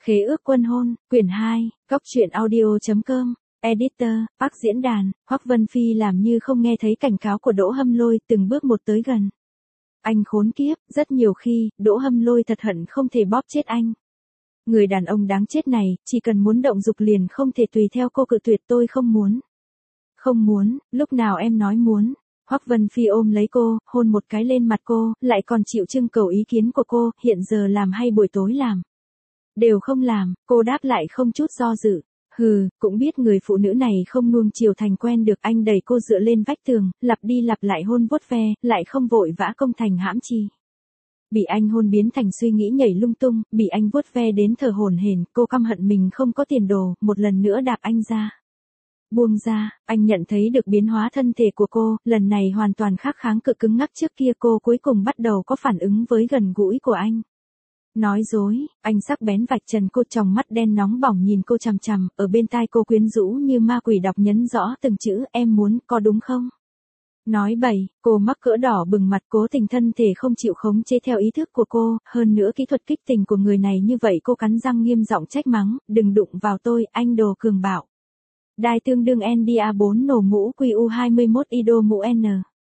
Khế ước quân hôn, quyển 2, Góc truyện audio.com, Editor, Park diễn đàn, Hoắc Vân Phi làm như không nghe thấy cảnh cáo của Đỗ Hâm Lôi, từng bước một tới gần. Anh khốn kiếp, rất nhiều khi, Đỗ Hâm Lôi thật hận không thể bóp chết anh. Người đàn ông đáng chết này, chỉ cần muốn động dục liền không thể tùy theo cô cự tuyệt, tôi không muốn. Không muốn, lúc nào em nói muốn. Hoắc Vân Phi ôm lấy cô, hôn một cái lên mặt cô, lại còn chịu trưng cầu ý kiến của cô, hiện giờ làm hay buổi tối làm. Đều không làm, cô đáp lại không chút do dự. Hừ, cũng biết người phụ nữ này không nuông chiều thành quen được. Anh đẩy cô dựa lên vách tường, lặp đi lặp lại hôn vuốt ve, lại không vội vã công thành hãm chi. Bị anh hôn biến thành suy nghĩ nhảy lung tung, bị anh vuốt ve đến thở hổn hển, cô căm hận mình không có tiền đồ, một lần nữa đạp anh ra. Buông ra, anh nhận thấy được biến hóa thân thể của cô, lần này hoàn toàn khác kháng cự cứng ngắc trước kia, cô cuối cùng bắt đầu có phản ứng với gần gũi của anh. Nói dối, anh sắc bén vạch trần cô, tròng mắt đen nóng bỏng nhìn cô chằm chằm, ở bên tai cô quyến rũ như ma quỷ đọc nhấn rõ từng chữ, em muốn, có đúng không? Nói bậy, cô mắc cỡ đỏ bừng mặt, cố tình thân thể không chịu khống chế theo ý thức của cô, hơn nữa kỹ thuật kích tình của người này như vậy, cô cắn răng nghiêm giọng trách mắng, đừng đụng vào tôi, anh đồ cường bạo. Đai tương đương NDA4 nổ mũ QU21 IDO mũ N.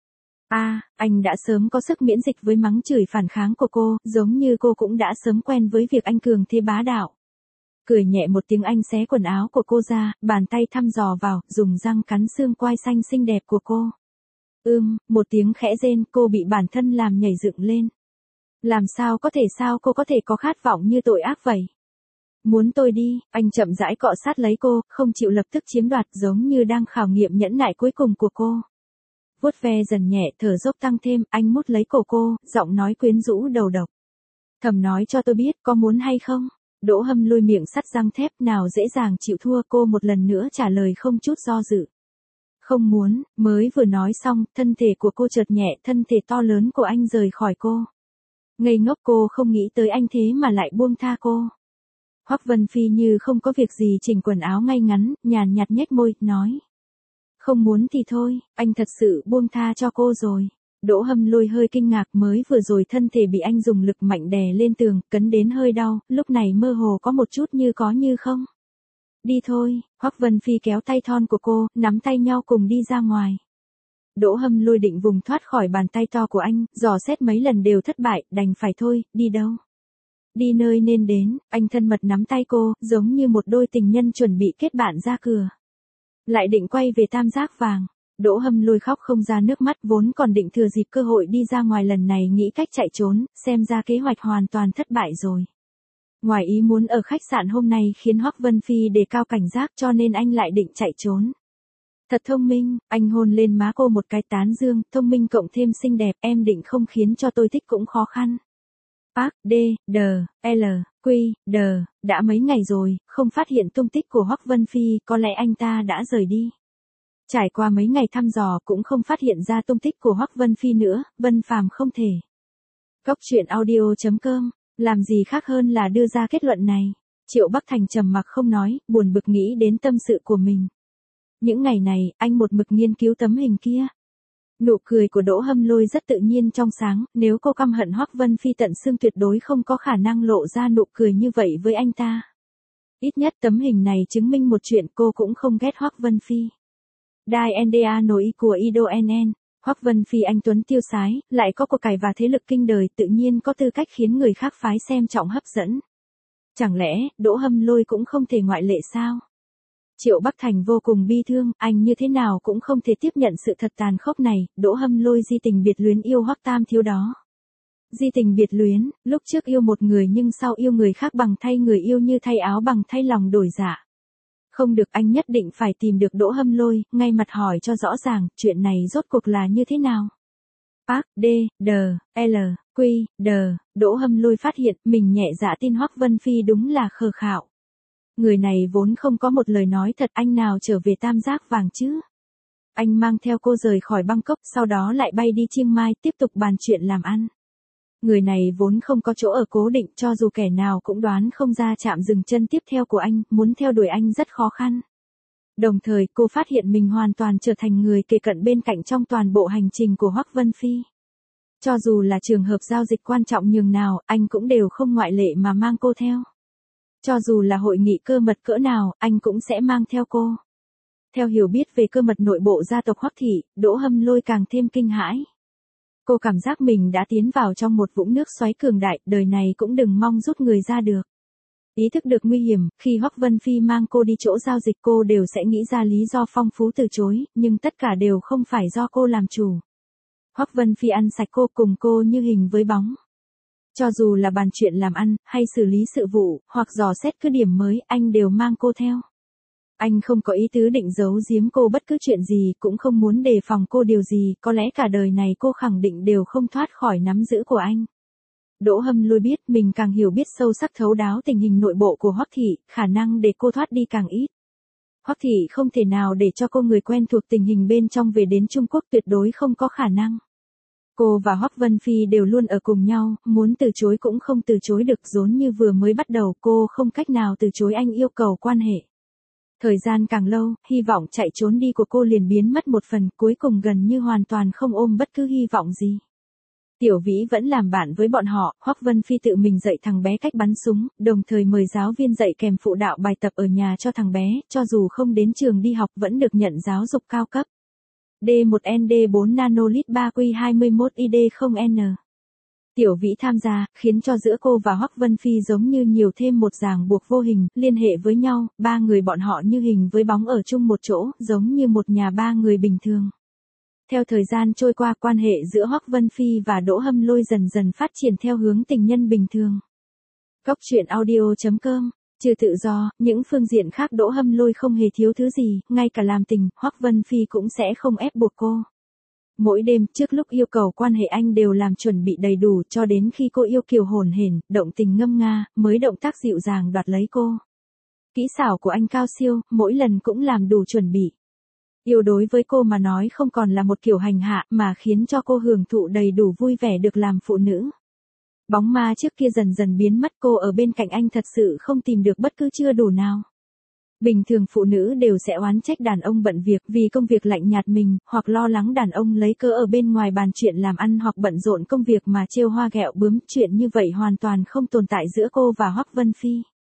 Anh đã sớm có sức miễn dịch với mắng chửi phản kháng của cô, giống như cô cũng đã sớm quen với việc anh cường thế bá đạo. Cười nhẹ một tiếng, anh xé quần áo của cô ra, bàn tay thăm dò vào, dùng răng cắn xương quai xanh xinh đẹp của cô. Một tiếng khẽ rên, cô bị bản thân làm nhảy dựng lên. Làm sao cô có thể có khát vọng như tội ác vậy? Muốn tôi đi, anh chậm rãi cọ sát lấy cô, không chịu lập tức chiếm đoạt, giống như đang khảo nghiệm nhẫn nại cuối cùng của cô. Vuốt ve dần nhẹ, thở dốc tăng thêm, anh mút lấy cổ cô, giọng nói quyến rũ đầu độc. Thầm nói cho tôi biết, có muốn hay không? Đỗ Hâm Lôi miệng sắt răng thép, nào dễ dàng chịu thua, cô một lần nữa trả lời không chút do dự. Không muốn, mới vừa nói xong, thân thể của cô chợt nhẹ, thân thể to lớn của anh rời khỏi cô. Ngây ngốc, cô không nghĩ tới anh thế mà lại buông tha cô. Hoắc Vân Phi như không có việc gì chỉnh quần áo ngay ngắn, nhàn nhạt nhếch môi, nói. Không muốn thì thôi, anh thật sự buông tha cho cô rồi. Đỗ Hâm Lôi hơi kinh ngạc, mới vừa rồi thân thể bị anh dùng lực mạnh đè lên tường, cấn đến hơi đau, lúc này mơ hồ có một chút như có như không. Đi thôi, Hoắc Vân Phi kéo tay thon của cô, nắm tay nhau cùng đi ra ngoài. Đỗ Hâm Lôi định vùng thoát khỏi bàn tay to của anh, dò xét mấy lần đều thất bại, đành phải thôi, đi đâu? Đi nơi nên đến, anh thân mật nắm tay cô, giống như một đôi tình nhân chuẩn bị kết bạn ra cửa. Lại định quay về Tam Giác Vàng. Đỗ Hâm Lôi khóc không ra nước mắt, vốn còn định thừa dịp cơ hội đi ra ngoài, lần này nghĩ cách chạy trốn, xem ra kế hoạch hoàn toàn thất bại rồi. Ngoài ý muốn ở khách sạn hôm nay khiến Hoắc Vân Phi đề cao cảnh giác, cho nên anh lại định chạy trốn. Thật thông minh, anh hôn lên má cô một cái tán dương, thông minh cộng thêm xinh đẹp, em định không khiến cho tôi thích cũng khó khăn. Park, đã mấy ngày rồi, không phát hiện tung tích của Hoắc Vân Phi, có lẽ anh ta đã rời đi. Trải qua mấy ngày thăm dò cũng không phát hiện ra tung tích của Hoắc Vân Phi nữa, Vân Phàm không thể. Góc truyện audio.com, làm gì khác hơn là đưa ra kết luận này. Triệu Bắc Thành trầm mặc không nói, buồn bực nghĩ đến tâm sự của mình. Những ngày này, anh một mực nghiên cứu tấm hình kia. Nụ cười của Đỗ Hâm Lôi rất tự nhiên trong sáng, nếu cô căm hận Hoắc Vân Phi tận xương tuyệt đối không có khả năng lộ ra nụ cười như vậy với anh ta. Ít nhất tấm hình này chứng minh một chuyện, cô cũng không ghét Hoắc Vân Phi. Đai NDA nổi của Ido NN, Hoắc Vân Phi anh tuấn tiêu sái, lại có của cải và thế lực kinh đời, tự nhiên có tư cách khiến người khác phái xem trọng hấp dẫn. Chẳng lẽ, Đỗ Hâm Lôi cũng không thể ngoại lệ sao? Triệu Bắc Thành vô cùng bi thương, anh như thế nào cũng không thể tiếp nhận sự thật tàn khốc này, Đỗ Hâm Lôi di tình biệt luyến yêu Hoắc Tam Thiếu đó. Di tình biệt luyến, lúc trước yêu một người nhưng sau yêu người khác, bằng thay người yêu như thay áo bằng thay lòng đổi dạ. Không được, anh nhất định phải tìm được Đỗ Hâm Lôi, ngay mặt hỏi cho rõ ràng, chuyện này rốt cuộc là như thế nào. Park, Đỗ Hâm Lôi phát hiện mình nhẹ dạ tin Hoắc Vân Phi đúng là khờ khạo. Người này vốn không có một lời nói thật, anh nào trở về Tam Giác Vàng chứ? Anh mang theo cô rời khỏi Bangkok, sau đó lại bay đi Chiang Mai, tiếp tục bàn chuyện làm ăn. Người này vốn không có chỗ ở cố định, cho dù kẻ nào cũng đoán không ra chạm dừng chân tiếp theo của anh, muốn theo đuổi anh rất khó khăn. Đồng thời, cô phát hiện mình hoàn toàn trở thành người kề cận bên cạnh trong toàn bộ hành trình của Hoắc Vân Phi. Cho dù là trường hợp giao dịch quan trọng nhường nào, anh cũng đều không ngoại lệ mà mang cô theo. Cho dù là hội nghị cơ mật cỡ nào, anh cũng sẽ mang theo cô. Theo hiểu biết về cơ mật nội bộ gia tộc Hoắc thị, Đỗ Hâm Lôi càng thêm kinh hãi. Cô cảm giác mình đã tiến vào trong một vũng nước xoáy cường đại, đời này cũng đừng mong rút người ra được. Ý thức được nguy hiểm, khi Hoắc Vân Phi mang cô đi chỗ giao dịch cô đều sẽ nghĩ ra lý do phong phú từ chối, nhưng tất cả đều không phải do cô làm chủ. Hoắc Vân Phi ăn sạch cô, cùng cô như hình với bóng. Cho dù là bàn chuyện làm ăn, hay xử lý sự vụ, hoặc dò xét cứ điểm mới, anh đều mang cô theo. Anh không có ý tứ định giấu giếm cô bất cứ chuyện gì, cũng không muốn đề phòng cô điều gì, có lẽ cả đời này cô khẳng định đều không thoát khỏi nắm giữ của anh. Đỗ Hâm Lôi biết mình càng hiểu biết sâu sắc thấu đáo tình hình nội bộ của Hoắc thị, khả năng để cô thoát đi càng ít. Hoắc thị không thể nào để cho cô người quen thuộc tình hình bên trong về đến Trung Quốc, tuyệt đối không có khả năng. Cô và Hoắc Vân Phi đều luôn ở cùng nhau, muốn từ chối cũng không từ chối được, giống như vừa mới bắt đầu cô không cách nào từ chối anh yêu cầu quan hệ. Thời gian càng lâu, hy vọng chạy trốn đi của cô liền biến mất một phần, cuối cùng gần như hoàn toàn không ôm bất cứ hy vọng gì. Tiểu Vĩ vẫn làm bạn với bọn họ, Hoắc Vân Phi tự mình dạy thằng bé cách bắn súng, đồng thời mời giáo viên dạy kèm phụ đạo bài tập ở nhà cho thằng bé, cho dù không đến trường đi học vẫn được nhận giáo dục cao cấp. D1ND4 nanolit 3Q21ID0N. Tiểu Vĩ tham gia, khiến cho giữa cô và Hoắc Vân Phi giống như nhiều thêm một ràng buộc vô hình, liên hệ với nhau, ba người bọn họ như hình với bóng ở chung một chỗ, giống như một nhà ba người bình thường. Theo thời gian trôi qua, quan hệ giữa Hoắc Vân Phi và Đỗ Hâm Lôi dần dần phát triển theo hướng tình nhân bình thường. Cốc truyện audio.com. Trừ tự do, những phương diện khác Đỗ Hâm Lôi không hề thiếu thứ gì, ngay cả làm tình, Hoắc Vân Phi cũng sẽ không ép buộc cô. Mỗi đêm, trước lúc yêu cầu quan hệ anh đều làm chuẩn bị đầy đủ, cho đến khi cô yêu kiều hồn hển, động tình ngâm nga, mới động tác dịu dàng đoạt lấy cô. Kỹ xảo của anh cao siêu, mỗi lần cũng làm đủ chuẩn bị. Yêu đối với cô mà nói không còn là một kiểu hành hạ, mà khiến cho cô hưởng thụ đầy đủ vui vẻ được làm phụ nữ. Bóng ma trước kia dần dần biến mất, cô ở bên cạnh anh thật sự không tìm được bất cứ chưa đủ nào. Bình thường phụ nữ đều sẽ oán trách đàn ông bận việc vì công việc lạnh nhạt mình, hoặc lo lắng đàn ông lấy cớ ở bên ngoài bàn chuyện làm ăn hoặc bận rộn công việc mà trêu hoa ghẹo bướm, chuyện như vậy hoàn toàn không tồn tại giữa cô và Hoắc Vân Phi.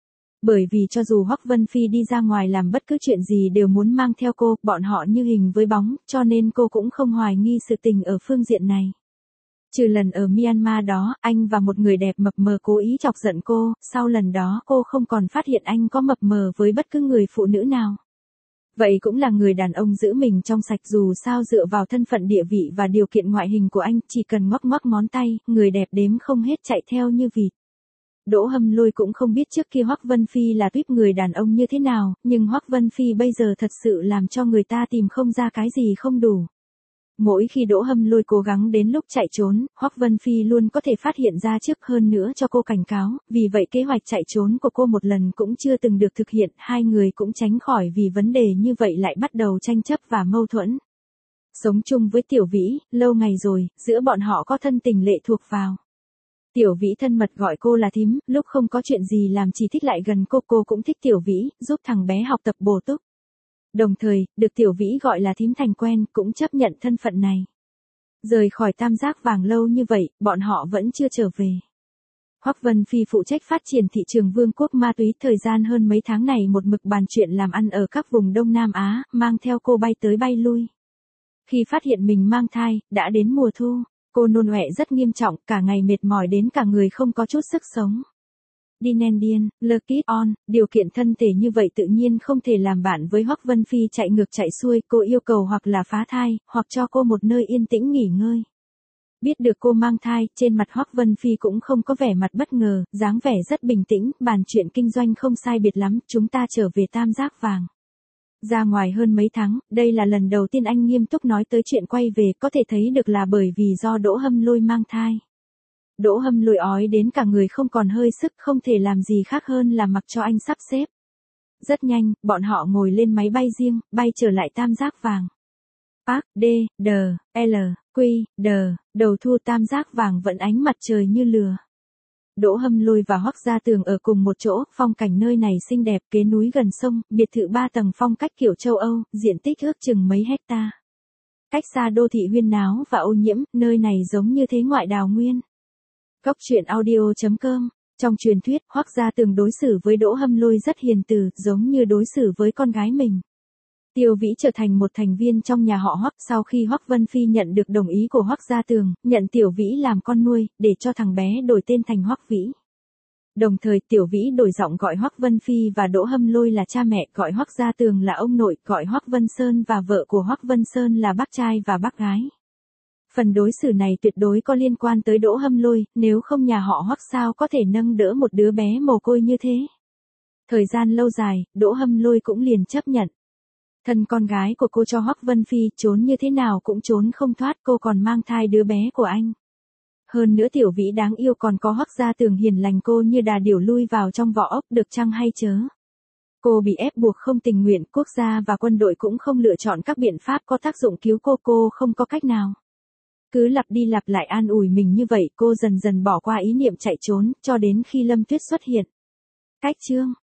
Bởi vì cho dù Hoắc Vân Phi đi ra ngoài làm bất cứ chuyện gì đều muốn mang theo cô, bọn họ như hình với bóng, cho nên cô cũng không hoài nghi sự tình ở phương diện này. Trừ lần ở Myanmar đó, anh và một người đẹp mập mờ cố ý chọc giận cô, sau lần đó cô không còn phát hiện anh có mập mờ với bất cứ người phụ nữ nào. Vậy cũng là người đàn ông giữ mình trong sạch, dù sao dựa vào thân phận địa vị và điều kiện ngoại hình của anh, chỉ cần ngoắc ngoắc ngón tay, người đẹp đếm không hết chạy theo như vịt. Đỗ Hâm Lôi cũng không biết trước kia Hoắc Vân Phi là tuýp người đàn ông như thế nào, nhưng Hoắc Vân Phi bây giờ thật sự làm cho người ta tìm không ra cái gì không đủ. Mỗi khi Đỗ Hâm Lôi cố gắng đến lúc chạy trốn, Hoắc Vân Phi luôn có thể phát hiện ra trước, hơn nữa cho cô cảnh cáo, vì vậy kế hoạch chạy trốn của cô một lần cũng chưa từng được thực hiện, hai người cũng tránh khỏi vì vấn đề như vậy lại bắt đầu tranh chấp và mâu thuẫn. Sống chung với Tiểu Vĩ, lâu ngày rồi, giữa bọn họ có thân tình lệ thuộc vào. Tiểu Vĩ thân mật gọi cô là thím, lúc không có chuyện gì làm chỉ thích lại gần cô cũng thích Tiểu Vĩ, giúp thằng bé học tập bổ túc. Đồng thời, được Tiểu Vĩ gọi là thím thành quen, cũng chấp nhận thân phận này. Rời khỏi Tam Giác Vàng lâu như vậy, bọn họ vẫn chưa trở về. Hoắc Vân Phi phụ trách phát triển thị trường vương quốc ma túy, thời gian hơn mấy tháng này một mực bàn chuyện làm ăn ở các vùng Đông Nam Á, mang theo cô bay tới bay lui. Khi phát hiện mình mang thai, đã đến mùa thu, cô nôn ọe rất nghiêm trọng, cả ngày mệt mỏi đến cả người không có chút sức sống. Dinendian, Lucky On, điều kiện thân thể như vậy tự nhiên không thể làm bạn với Hoắc Vân Phi chạy ngược chạy xuôi, cô yêu cầu hoặc là phá thai, hoặc cho cô một nơi yên tĩnh nghỉ ngơi. Biết được cô mang thai, trên mặt Hoắc Vân Phi cũng không có vẻ mặt bất ngờ, dáng vẻ rất bình tĩnh, bàn chuyện kinh doanh không sai biệt lắm, chúng ta trở về Tam Giác Vàng. Ra ngoài hơn mấy tháng, đây là lần đầu tiên anh nghiêm túc nói tới chuyện quay về, có thể thấy được là bởi vì do Đỗ Hâm Lôi mang thai. Đỗ Hâm Lôi ói đến cả người không còn hơi sức, không thể làm gì khác hơn là mặc cho anh sắp xếp. Rất nhanh, bọn họ ngồi lên máy bay riêng, bay trở lại Tam Giác Vàng. Park, D, D, L, Q, D, đầu thu Tam Giác Vàng vẫn ánh mặt trời như lửa. Đỗ Hâm Lôi và Hoắc Gia Tường ở cùng một chỗ, phong cảnh nơi này xinh đẹp, kế núi gần sông, biệt thự 3 tầng phong cách kiểu châu Âu, diện tích ước chừng mấy hecta. Cách xa đô thị huyên náo và ô nhiễm, nơi này giống như thế ngoại đào nguyên. Cốc truyện audio.com Trong truyền thuyết, Hoắc Gia Tường đối xử với Đỗ Hâm Lôi rất hiền từ, giống như đối xử với con gái mình. Tiêu Vĩ trở thành một thành viên trong nhà họ Hoắc sau khi Hoắc Vân Phi nhận được đồng ý của Hoắc Gia Tường, nhận Tiểu Vĩ làm con nuôi, để cho thằng bé đổi tên thành Hoắc Vĩ. Đồng thời Tiểu Vĩ đổi giọng gọi Hoắc Vân Phi và Đỗ Hâm Lôi là cha mẹ, gọi Hoắc Gia Tường là ông nội, gọi Hoắc Vân Sơn và vợ của Hoắc Vân Sơn là bác trai và bác gái. Phần đối xử này tuyệt đối có liên quan tới Đỗ Hâm Lôi, nếu không nhà họ Hoắc sao có thể nâng đỡ một đứa bé mồ côi như thế. Thời gian lâu dài, Đỗ Hâm Lôi cũng liền chấp nhận. Thân con gái của cô cho Hoắc Vân Phi, trốn như thế nào cũng trốn không thoát, cô còn mang thai đứa bé của anh. Hơn nữa Tiểu Vĩ đáng yêu còn có Hoắc Gia Tường hiền lành, cô như đà điểu lui vào trong vỏ ốc, được chăng hay chớ. Cô bị ép buộc không tình nguyện, quốc gia và quân đội cũng không lựa chọn các biện pháp có tác dụng cứu cô không có cách nào. Cứ lặp đi lặp lại an ủi mình như vậy, cô dần dần bỏ qua ý niệm chạy trốn, cho đến khi Lâm Tuyết xuất hiện. Cách chương